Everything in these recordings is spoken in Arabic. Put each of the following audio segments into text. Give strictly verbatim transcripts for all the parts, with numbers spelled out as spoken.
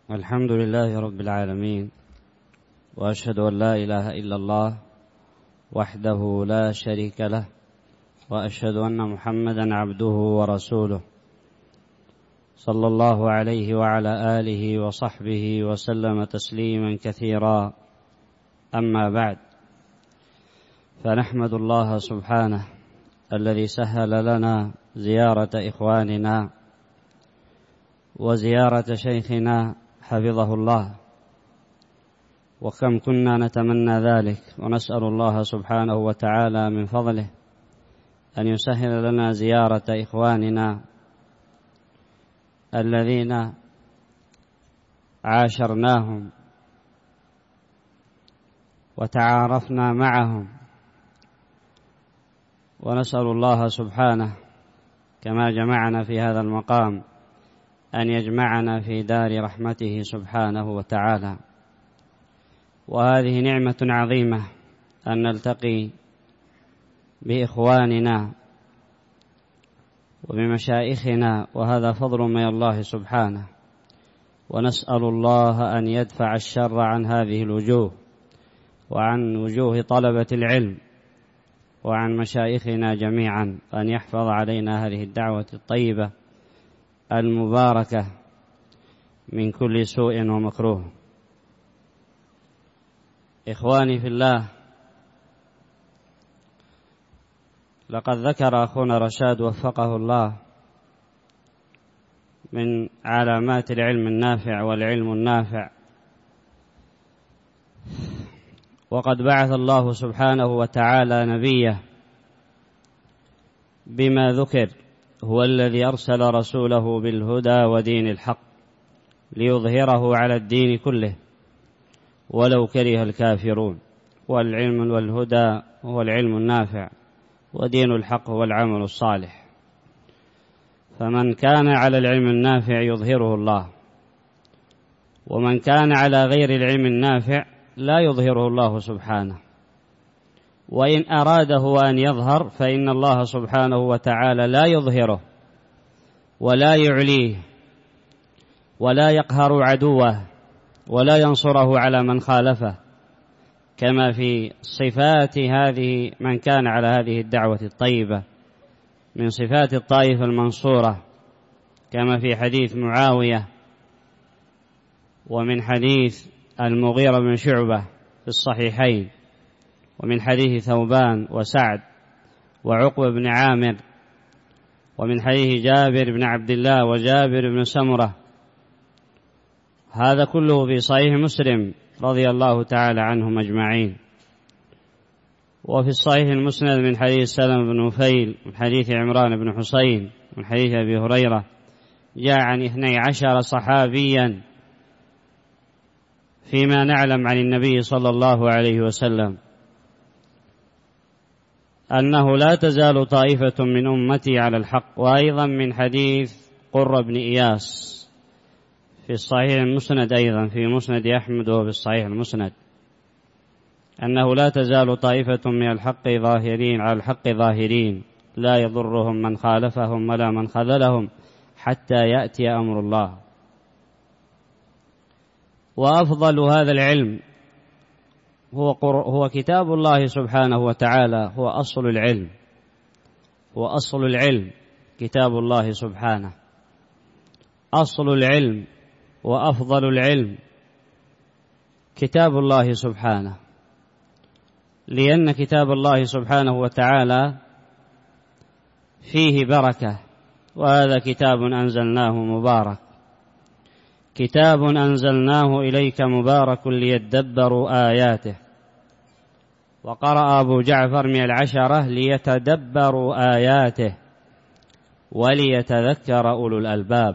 الحمد لله رب العالمين، وأشهد أن لا إله إلا الله وحده لا شريك له، وأشهد أن محمدا عبده ورسوله صلى الله عليه وعلى آله وصحبه وسلم تسليما كثيرا. أما بعد، فنحمد الله سبحانه الذي سهل لنا زيارة إخواننا وزيارة شيخنا حفظه الله، وكم كنا نتمنى ذلك، ونسأل الله سبحانه وتعالى من فضله أن يسهل لنا زيارة إخواننا الذين عاشرناهم وتعارفنا معهم، ونسأل الله سبحانه كما جمعنا في هذا المقام أن يجمعنا في دار رحمته سبحانه وتعالى. وهذه نعمة عظيمة أن نلتقي بإخواننا وبمشايخنا، وهذا فضل من الله سبحانه، ونسأل الله أن يدفع الشر عن هذه الوجوه وعن وجوه طلبة العلم وعن مشايخنا جميعا، وأن يحفظ علينا هذه الدعوة الطيبة المباركة من كل سوء ومكروه. إخواني في الله، لقد ذكر أخونا رشاد وفقه الله من علامات العلم النافع والعلم النافع، وقد بعث الله سبحانه وتعالى نبيه بما ذكر، هو الذي أرسل رسوله بالهدى ودين الحق ليظهره على الدين كله ولو كره الكافرون. والعلم والهدى هو العلم النافع، ودين الحق هو العمل الصالح. فمن كان على العلم النافع يظهره الله، ومن كان على غير العلم النافع لا يظهره الله سبحانه. وإن أراده أن يظهر فإن الله سبحانه وتعالى لا يظهره ولا يعليه ولا يقهر عدوه ولا ينصره على من خالفه، كما في صفات هذه من كان على هذه الدعوة الطيبة من صفات الطائفة المنصورة، كما في حديث معاوية ومن حديث المغيرة بن شعبة في الصحيحين، ومن حديث ثوبان وسعد وعقبة بن عامر، ومن حديث جابر بن عبد الله وجابر بن سمرة. هذا كله في صحيح مسلم رضي الله تعالى عنهم أجمعين. وفي الصحيح المسند من حديث سلم بن نفيل، من حديث عمران بن حسين، من حديث أبي هريرة، جاء عن اثني عشر صحابيا فيما نعلم عن النبي صلى الله عليه وسلم أنه لا تزال طائفة من أمتي على الحق. وأيضا من حديث قرة بن إياس في الصحيح المسند، أيضا في مسند أحمد وفي الصحيح المسند، أنه لا تزال طائفة من الحق ظاهرين على الحق ظاهرين لا يضرهم من خالفهم ولا من خذلهم حتى يأتي أمر الله. وأفضل هذا العلم هو هو كتاب الله سبحانه وتعالى، هو أصل العلم، هو أصل العلم كتاب الله سبحانه، أصل العلم وأفضل العلم كتاب الله سبحانه، لأن كتاب الله سبحانه وتعالى فيه بركة. وهذا كتاب أنزلناه مبارك، كتاب أنزلناه إليك مبارك ليدبروا آياته. وقرأ أبو جعفر من العشرة ليتدبروا آياته وليتذكر أولو الألباب.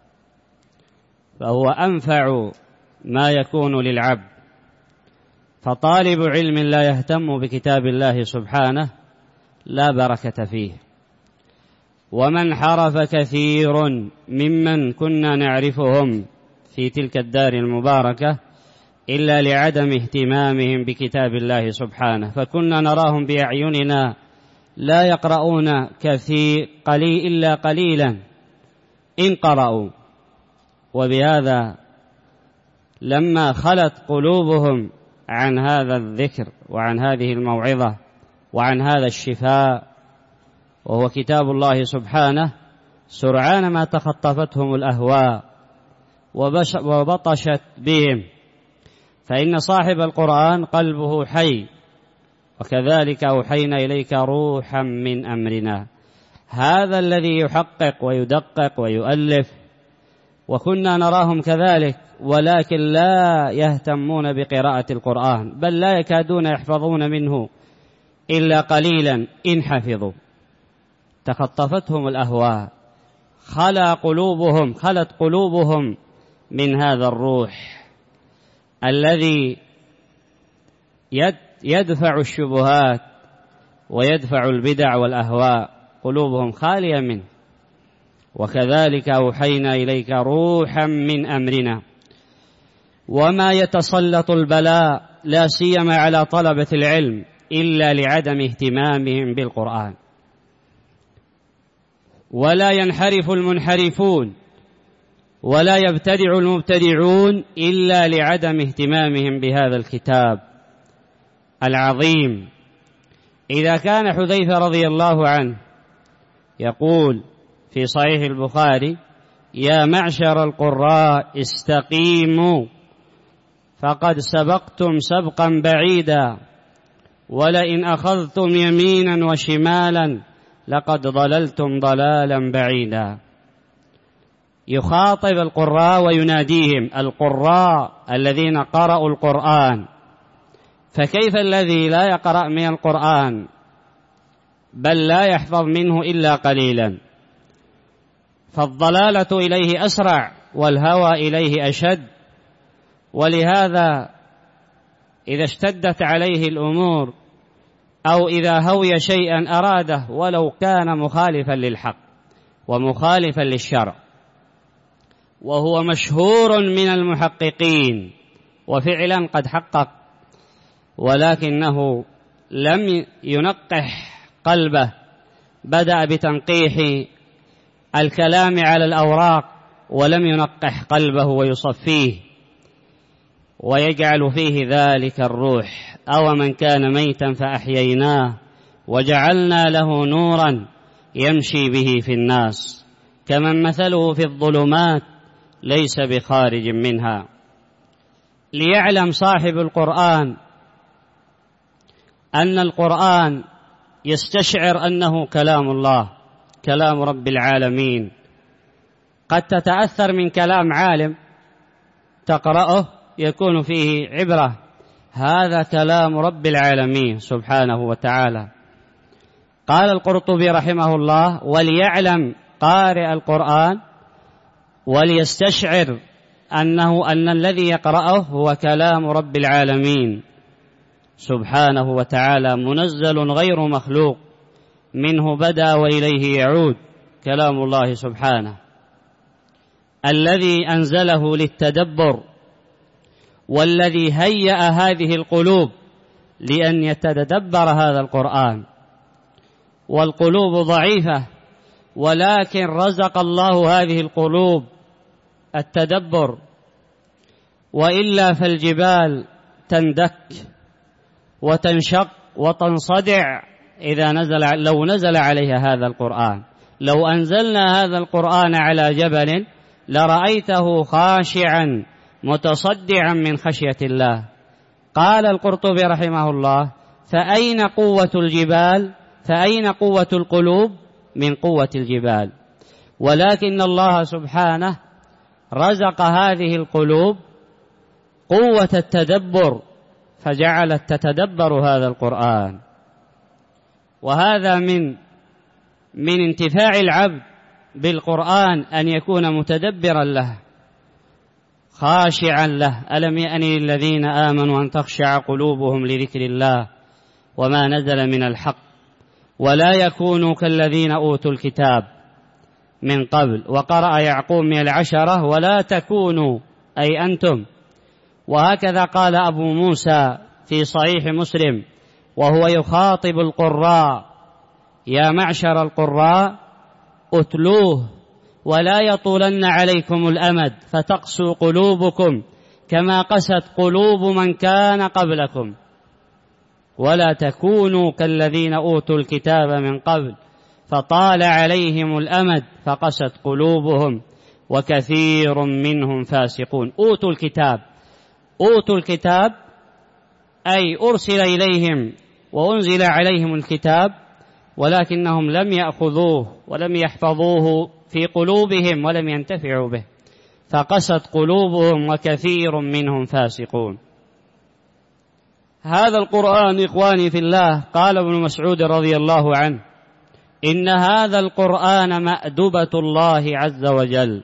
فهو أنفع ما يكون للعبد. فطالب علم لا يهتم بكتاب الله سبحانه لا بركة فيه. ومن حرف كثير ممن كنا نعرفهم في تلك الدار المباركة إلا لعدم اهتمامهم بكتاب الله سبحانه، فكنا نراهم بأعيننا لا يقرؤون كثير قليل إلا قليلا إن قرأوا. وبهذا لما خلت قلوبهم عن هذا الذكر وعن هذه الموعظة وعن هذا الشفاء وهو كتاب الله سبحانه، سرعان ما تخطفتهم الأهواء وبطشت بهم. فإن صاحب القرآن قلبه حي، وكذلك أوحينا إليك روحا من أمرنا. هذا الذي يحقق ويدقق ويؤلف، وكنا نراهم كذلك، ولكن لا يهتمون بقراءة القرآن، بل لا يكادون يحفظون منه إلا قليلا إن حفظوا. تخطفتهم الأهواء، خلا قلوبهم خلت قلوبهم من هذا الروح الذي يدفع الشبهات ويدفع البدع والأهواء، قلوبهم خالية منه. وكذلك أوحينا إليك روحا من أمرنا. وما يتسلط البلاء لا سيما على طلبة العلم إلا لعدم اهتمامهم بالقرآن، ولا ينحرف المنحرفون ولا يبتدع المبتدعون إلا لعدم اهتمامهم بهذا الكتاب العظيم. إذا كان حذيفة رضي الله عنه يقول في صحيح البخاري: يا معشر القراء استقيموا فقد سبقتم سبقا بعيدا، ولئن أخذتم يمينا وشمالا لقد ضللتم ضلالا بعيدا. يخاطب القراء ويناديهم، القراء الذين قرأوا القرآن. فكيف الذي لا يقرأ من القرآن بل لا يحفظ منه إلا قليلا؟ فالضلالة إليه أسرع والهوى إليه أشد. ولهذا إذا اشتدت عليه الأمور أو إذا هوي شيئا أراده ولو كان مخالفا للحق ومخالفا للشرع، وهو مشهور من المحققين وفعلا قد حقق، ولكنه لم ينقح قلبه، بدأ بتنقيح الكلام على الأوراق ولم ينقح قلبه ويصفيه ويجعل فيه ذلك الروح. أو من كان ميتا فأحييناه وجعلنا له نورا يمشي به في الناس كمن مثله في الظلمات ليس بخارج منها. ليعلم صاحب القرآن أن القرآن يستشعر أنه كلام الله، كلام رب العالمين. قد تتأثر من كلام عالم تقرأه يكون فيه عبرة، هذا كلام رب العالمين سبحانه وتعالى. قال القرطبي رحمه الله: وليعلم قارئ القرآن وليستشعر أنه أن الذي يقرأه هو كلام رب العالمين سبحانه وتعالى، منزل غير مخلوق، منه بدأ وإليه يعود، كلام الله سبحانه الذي أنزله للتدبر، والذي هيأ هذه القلوب لأن يتدبر هذا القرآن. والقلوب ضعيفة، ولكن رزق الله هذه القلوب التدبر، وإلا فالجبال تندك وتنشق وتنصدع إذا نزل لو نزل عليها هذا القرآن. لو أنزلنا هذا القرآن على جبل لرأيته خاشعا متصدعا من خشية الله. قال القرطبي رحمه الله: فأين قوة الجبال؟ فأين قوة القلوب؟ من قوة الجبال. ولكن الله سبحانه رزق هذه القلوب قوة التدبر، فجعلت تتدبر هذا القرآن. وهذا من من انتفاع العبد بالقرآن أن يكون متدبرا له خاشعا له. ألم يأن للذين آمنوا أن تخشع قلوبهم لذكر الله وما نزل من الحق ولا يكونوا كالذين أوتوا الكتاب من قبل. وقرأ يعقوب من العشرة: ولا تكونوا أي أنتم. وهكذا قال أبو موسى في صحيح مسلم وهو يخاطب القراء: يا معشر القراء أتلوه ولا يطولن عليكم الأمد فتقسو قلوبكم كما قست قلوب من كان قبلكم ولا تكونوا كالذين أوتوا الكتاب من قبل فطال عليهم الأمد فقست قلوبهم وكثير منهم فاسقون. أوتوا الكتاب، أوتوا الكتاب أي أرسل إليهم وأنزل عليهم الكتاب ولكنهم لم يأخذوه ولم يحفظوه في قلوبهم ولم ينتفعوا به فقست قلوبهم وكثير منهم فاسقون. هذا القرآن إخواني في الله، قال ابن مسعود رضي الله عنه: إن هذا القرآن مأدبة الله عز وجل،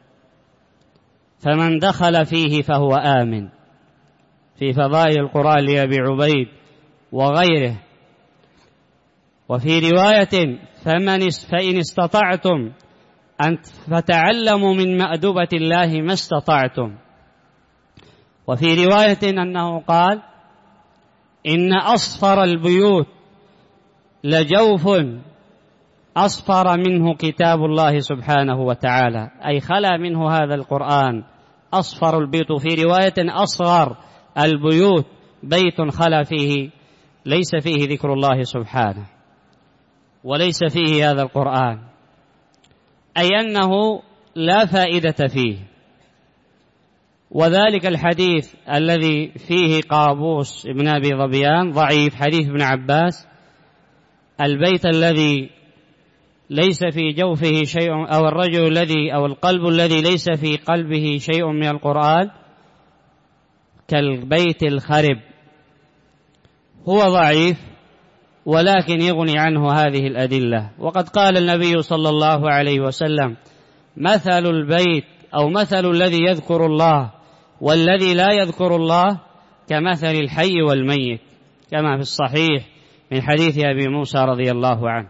فمن دخل فيه فهو آمن. في فضائل القرآن لأبي عبيد وغيره. وفي رواية: فمن فإن استطعتم أن فتعلموا من مأدبة الله ما استطعتم. وفي رواية أنه قال: إن أصفر البيوت لجوف أصفر منه كتاب الله سبحانه وتعالى، أي خلا منه هذا القرآن. أصفر البيوت، في رواية أصغر البيوت بيت خلا فيه ليس فيه ذكر الله سبحانه وليس فيه هذا القرآن، أي أنه لا فائدة فيه. وذلك الحديث الذي فيه قابوس ابن أبي ظبيان ضعيف، حديث ابن عباس: البيت الذي ليس في جوفه شيء، أو الرجل الذي أو القلب الذي ليس في قلبه شيء من القرآن كالبيت الخرب. هو ضعيف ولكن يغني عنه هذه الأدلة. وقد قال النبي صلى الله عليه وسلم: مثل البيت أو مثل الذي يذكر الله والذي لا يذكر الله كمثل الحي والميت، كما في الصحيح من حديث أبي موسى رضي الله عنه.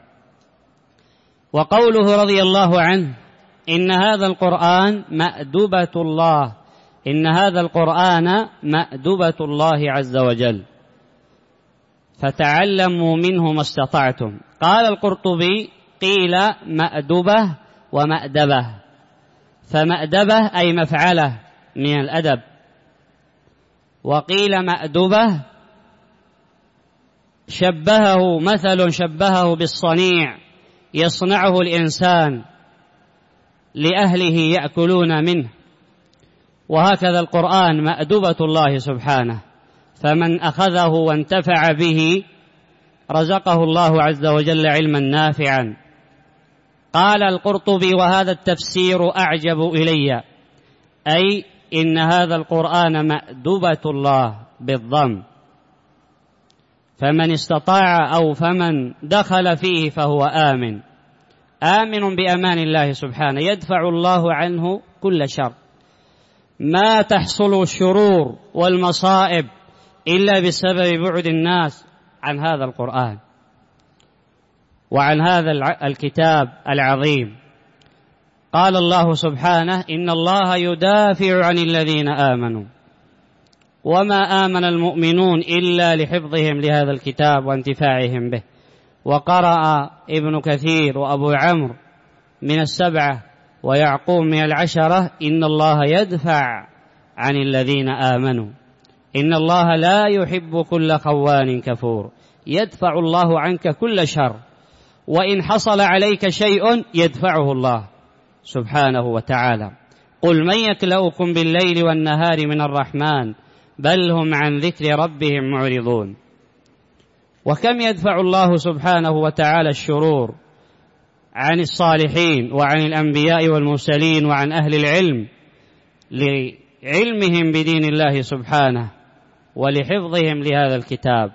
وقوله رضي الله عنه: إن هذا القرآن مأدبة الله، إن هذا القرآن مأدبة الله عز وجل، فتعلموا منه ما استطعتم. قال القرطبي: قيل مأدبة ومأدبة، فمأدبة أي مفعلة من الأدب، وقيل مأدبة شبهه مثل شبهه بالصنيع يصنعه الإنسان لأهله يأكلون منه. وهكذا القرآن مأدبة الله سبحانه، فمن أخذه وانتفع به رزقه الله عز وجل علما نافعا. قال القرطبي: وهذا التفسير أعجب إلي، أي إن هذا القرآن مأدبة الله بالضم، فمن استطاع أو فمن دخل فيه فهو آمن، آمن بأمان الله سبحانه، يدفع الله عنه كل شر. ما تحصل الشرور والمصائب إلا بسبب بعد الناس عن هذا القرآن وعن هذا الكتاب العظيم. قال الله سبحانه: إن الله يدافع عن الذين آمنوا وما آمن المؤمنون إلا لحفظهم لهذا الكتاب وانتفاعهم به. وقرأ ابن كثير وأبو عمرو من السبعة ويعقوب من العشرة: إن الله يدفع عن الذين آمنوا، إن الله لا يحب كل خوان كفور. يدفع الله عنك كل شر، وإن حصل عليك شيء يدفعه الله سبحانه وتعالى. قل من يكلؤكم بالليل والنهار من الرحمن بل هم عن ذكر ربهم معرضون. وكم يدفع الله سبحانه وتعالى الشرور عن الصالحين وعن الأنبياء والمرسلين وعن أهل العلم لعلمهم بدين الله سبحانه ولحفظهم لهذا الكتاب.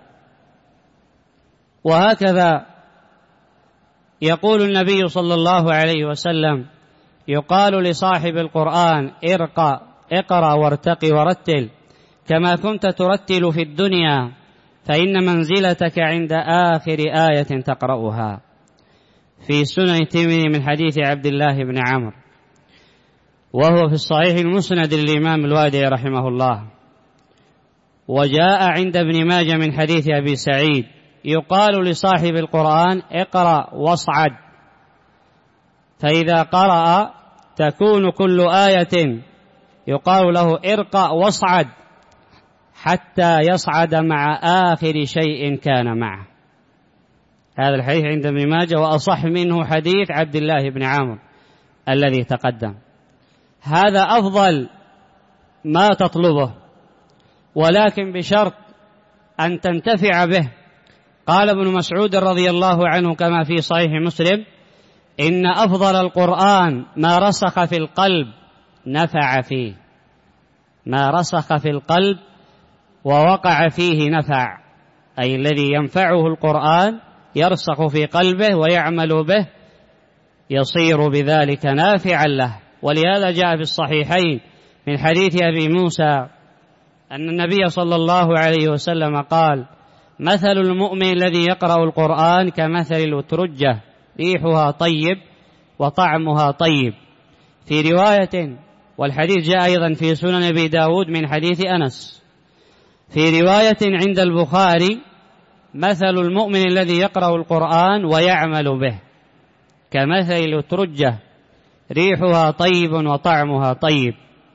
وهكذا يقول النبي صلى الله عليه وسلم: يقال لصاحب القرآن: ارقى اقرأ وارتقي ورتل كما كنت ترتل في الدنيا، فإن منزلتك عند آخر آية تقرأها. في سنن الترمذي من حديث عبد الله بن عمرو، وهو في الصحيح المسند للإمام الوادعي رحمه الله. وجاء عند ابن ماجه من حديث أبي سعيد: يقال لصاحب القرآن: اقرأ واصعد، فإذا قرأ تكون كل آية يقال له ارقى واصعد حتى يصعد مع آخر شيء كان معه. هذا الحديث عند ابن ماجه، وأصح منه حديث عبد الله بن عمرو الذي تقدم. هذا أفضل ما تطلبه، ولكن بشرط أن تنتفع به. قال ابن مسعود رضي الله عنه كما في صحيح مسلم: إن أفضل القرآن ما رسخ في القلب نفع فيه، ما رسخ في القلب ووقع فيه نفع، أي الذي ينفعه القرآن يرسخ في قلبه ويعمل به يصير بذلك نافعا له. ولهذا جاء في الصحيحين من حديث أبي موسى أن النبي صلى الله عليه وسلم قال: مثل المؤمن الذي يقرأ القرآن كمثل الأترجة ريحها طيب وطعمها طيب. في رواية، والحديث جاء أيضا في سنن أبي داود من حديث أنس، في رواية عند البخاري: مثل المؤمن الذي يقرأ القرآن ويعمل به كمثل الأترجة ريحها طيب وطعمها طيب.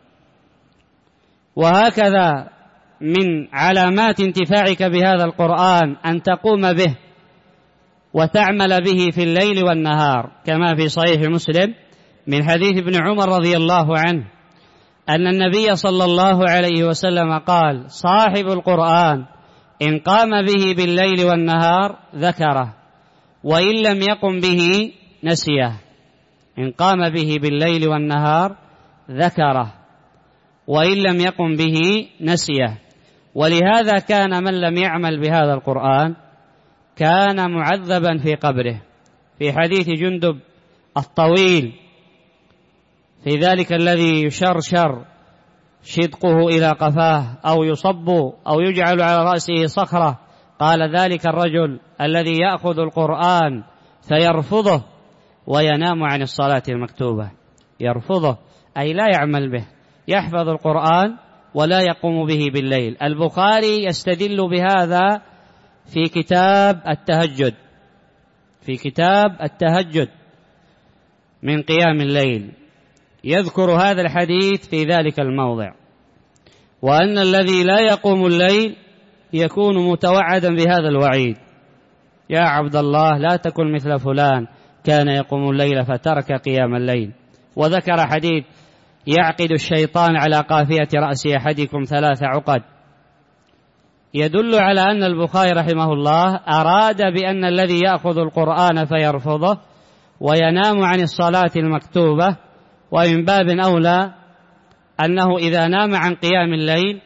وهكذا من علامات انتفاعك بهذا القرآن أن تقوم به وتعمل به في الليل والنهار، كما في صحيح مسلم من حديث ابن عمر رضي الله عنه أن النبي صلى الله عليه وسلم قال: صاحب القرآن إن قام به بالليل والنهار ذكره، وإن لم يقم به نسيه. إن قام به بالليل والنهار ذكره، وإن لم يقم به نسيه. ولهذا كان من لم يعمل بهذا القرآن كان معذبا في قبره. في حديث جندب الطويل في ذلك الذي يشرشر شدقه إلى قفاه أو يصب أو يجعل على رأسه صخرة، قال: ذلك الرجل الذي يأخذ القرآن فيرفضه وينام عن الصلاة المكتوبة. يرفضه أي لا يعمل به، يحفظ القرآن ولا يقوم به بالليل. البخاري يستدل بهذا في كتاب التهجد، في كتاب التهجد من قيام الليل، يذكر هذا الحديث في ذلك الموضع، وأن الذي لا يقوم الليل يكون متوعدا بهذا الوعيد: يا عبد الله لا تكن مثل فلان كان يقوم الليل فترك قيام الليل. وذكر حديث: يعقد الشيطان على قافية رأس أحدكم ثلاث عقد، يدل على أن البخاري رحمه الله أراد بأن الذي يأخذ القرآن فيرفضه وينام عن الصلاة المكتوبة، ومن باب أولى أنه إذا نام عن قيام الليل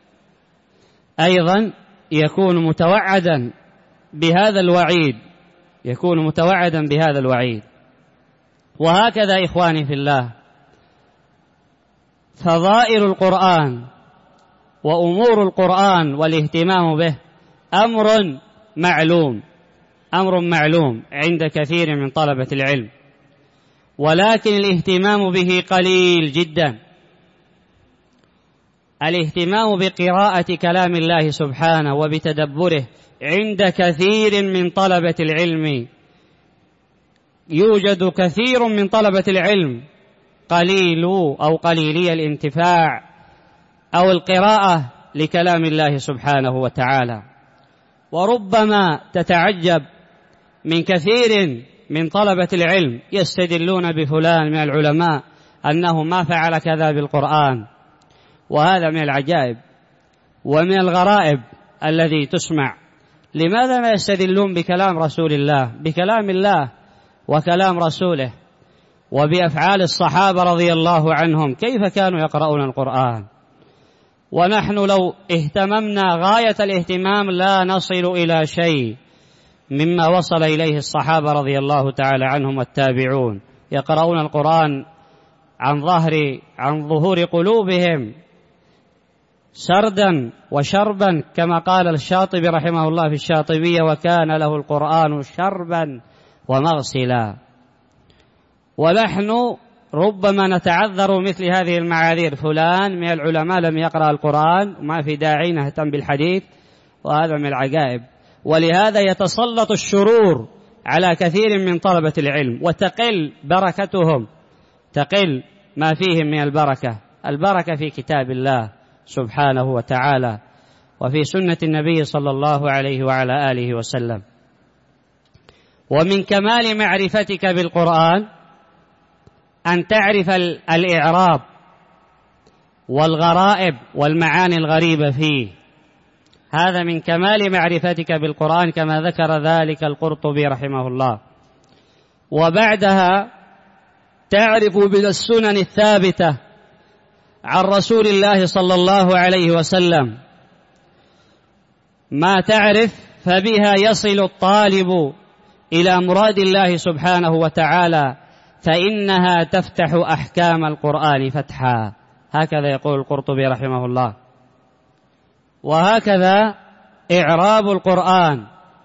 أيضا يكون متوعدا بهذا الوعيد، يكون متوعدا بهذا الوعيد. وهكذا إخواني في الله، فضائل القرآن وأمور القرآن والاهتمام به أمر معلوم، أمر معلوم عند كثير من طلبة العلم، ولكن الاهتمام به قليل جدا. الاهتمام بقراءة كلام الله سبحانه وبتدبره عند كثير من طلبة العلم، يوجد كثير من طلبة العلم قليل أو قليلي الانتفاع أو القراءة لكلام الله سبحانه وتعالى. وربما تتعجب من كثير من طلبة العلم يستدلون بفلان من العلماء أنه ما فعل كذا بالقرآن، وهذا من العجائب ومن الغرائب الذي تسمع. لماذا ما يستدلون بكلام رسول الله، بكلام الله وكلام رسوله وبأفعال الصحابة رضي الله عنهم كيف كانوا يقرؤون القرآن؟ ونحن لو اهتممنا غاية الاهتمام لا نصل إلى شيء مما وصل إليه الصحابة رضي الله تعالى عنهم والتابعون، يقرؤون القرآن عن ظهر عن ظهور قلوبهم سردا وشربا، كما قال الشاطبي رحمه الله في الشاطبية: وكان له القرآن شربا ومغسلا. ونحن ربما نتعذر مثل هذه المعاذير: فلان من العلماء لم يقرأ القرآن وما في داعي نهتم بالحديث، وهذا من العجائب. ولهذا يتسلط الشرور على كثير من طلبة العلم وتقل بركتهم، تقل ما فيهم من البركة البركة في كتاب الله سبحانه وتعالى وفي سنة النبي صلى الله عليه وعلى آله وسلم. ومن كمال معرفتك بالقرآن أن تعرف الإعراب والغرائب والمعاني الغريبة فيه، هذا من كمال معرفتك بالقرآن كما ذكر ذلك القرطبي رحمه الله. وبعدها تعرف من السنن الثابتة عن رسول الله صلى الله عليه وسلم ما تعرف فبها يصل الطالب إلى مراد الله سبحانه وتعالى، فإنها تفتح أحكام القرآن فتحا، هكذا يقول القرطبي رحمه الله. وهكذا إعراب القرآن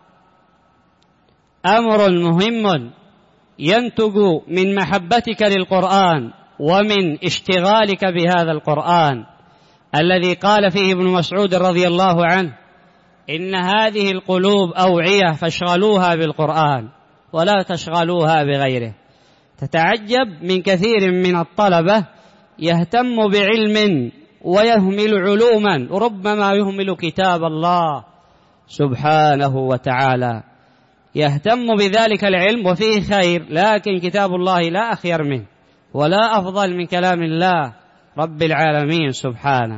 أمر مهم ينتج من محبتك للقرآن ومن اشتغالك بهذا القرآن الذي قال فيه ابن مسعود رضي الله عنه: إن هذه القلوب أوعية فاشغلوها بالقرآن ولا تشغلوها بغيره. تتعجب من كثير من الطلبة يهتم بعلم ويهمل علوما، ربما يهمل كتاب الله سبحانه وتعالى، يهتم بذلك العلم وفيه خير، لكن كتاب الله لا أخير منه ولا أفضل من كلام الله رب العالمين سبحانه،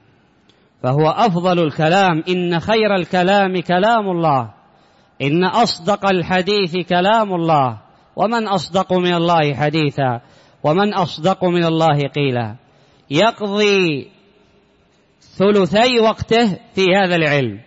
فهو أفضل الكلام. إن خير الكلام كلام الله، إن أصدق الحديث كلام الله، ومن أصدق من الله حديثا، ومن أصدق من الله قيلا. يقضي ثلثي وقته في هذا العلم،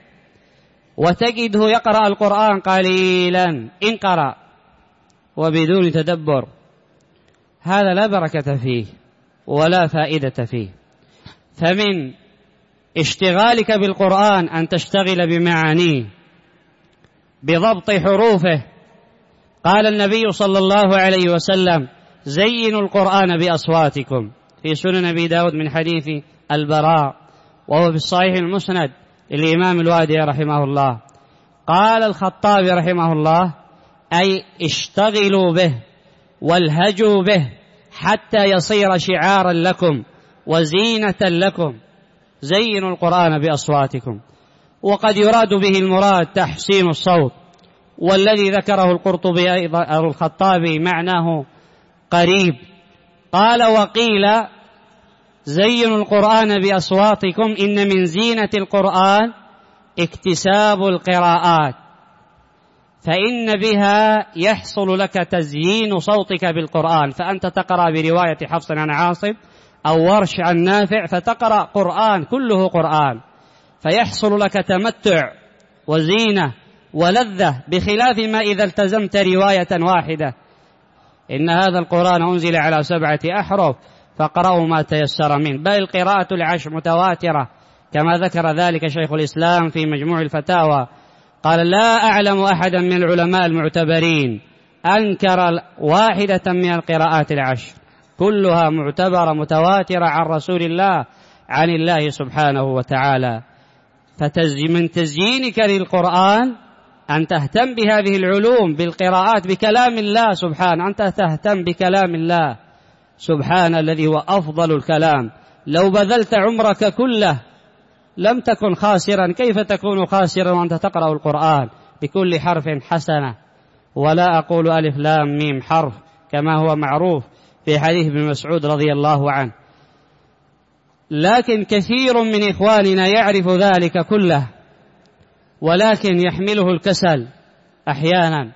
وتجده يقرأ القرآن قليلا إن قرأ وبدون تدبر، هذا لا بركة فيه ولا فائدة فيه. فمن اشتغالك بالقرآن أن تشتغل بمعانيه، بضبط حروفه. قال النبي صلى الله عليه وسلم: زينوا القرآن بأصواتكم، في سنن أبي داود من حديث البراء، وهو في الصحيح المسند الإمام الوادي رحمه الله. قال الخطابي رحمه الله: أي اشتغلوا به والهجوا به حتى يصير شعارا لكم وزينة لكم، زينوا القرآن بأصواتكم. وقد يراد به المراد تحسين الصوت، والذي ذكره القرطبي أيضا أو الخطابي معناه قريب. قال: وقيل زينوا القرآن بأصواتكم إن من زينة القرآن اكتساب القراءات، فإن بها يحصل لك تزيين صوتك بالقرآن، فأنت تقرأ برواية حفص عن عاصم أو ورش عن نافع، فتقرأ قرآن كله قرآن، فيحصل لك تمتع وزينة ولذة، بخلاف ما إذا التزمت رواية واحدة. إن هذا القرآن أنزل على سبعة أحرف فاقرأوا ما تيسر منه، بل القراءة العشر متواترة كما ذكر ذلك شيخ الإسلام في مجموع الفتاوى. قال: لا أعلم أحدا من العلماء المعتبرين أنكر واحدة من القراءات العشر، كلها معتبرة متواترة عن رسول الله عن الله سبحانه وتعالى. فمن تزيينك للقرآن أن تهتم بهذه العلوم بالقراءات بكلام الله سبحانه، أنت تهتم بكلام الله سبحانه الذي هو أفضل الكلام. لو بذلت عمرك كله لم تكن خاسرا، كيف تكون خاسرا وأنت تقرأ القرآن بكل حرف حسنة؟ ولا أقول ألف لام ميم حرف كما هو معروف في حديث ابن مسعود رضي الله عنه، لكن كثير من إخواننا يعرف ذلك كله، ولكن يحمله الكسل أحيانا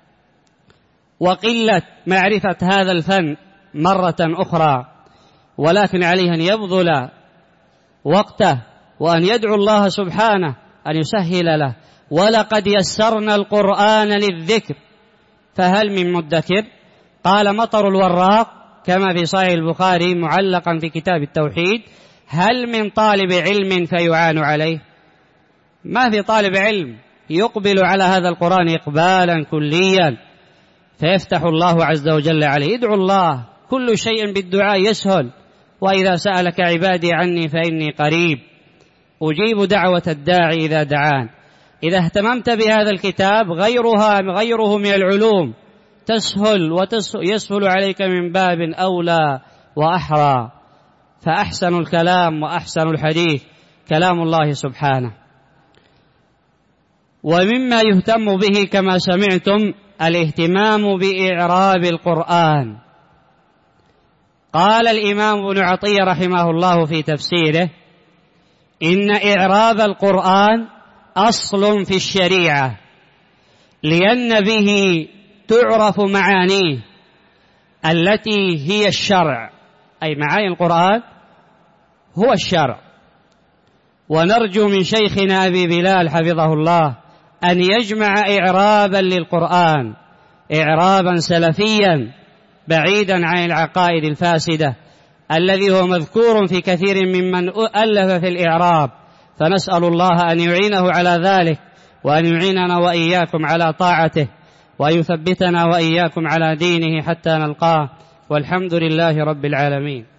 وقلة معرفة هذا الفن مرة أخرى، ولكن عليه أن يبذل وقته وأن يدعو الله سبحانه أن يسهل له. ولقد يسرنا القرآن للذكر فهل من مدكر؟ قال مطر الوراق كما في صحيح البخاري معلقا في كتاب التوحيد: هل من طالب علم فيعان عليه؟ ما في طالب علم يقبل على هذا القرآن إقبالا كليا فيفتح الله عز وجل عليه. ادعو الله، كل شيء بالدعاء يسهل. وإذا سألك عبادي عني فإني قريب أجيب دعوة الداعي إذا دعان. إذا اهتممت بهذا الكتاب غيرها غيره من العلوم تسهل ويسهل عليك من باب أولى وأحرى. فأحسن الكلام وأحسن الحديث كلام الله سبحانه. ومما يهتم به كما سمعتم الاهتمام بإعراب القرآن. قال الإمام ابن عطية رحمه الله في تفسيره: إن إعراب القرآن أصل في الشريعة، لأن به تعرف معانيه التي هي الشرع، أي معاني القرآن هو الشرع. ونرجو من شيخنا أبي بلال حفظه الله أن يجمع إعرابا للقرآن، إعرابا سلفيا بعيدا عن العقائد الفاسدة الذي هو مذكور في كثير ممن ألف في الإعراب. فنسأل الله أن يعينه على ذلك، وأن يعيننا وإياكم على طاعته، وأن يثبتنا وإياكم على دينه حتى نلقاه، والحمد لله رب العالمين.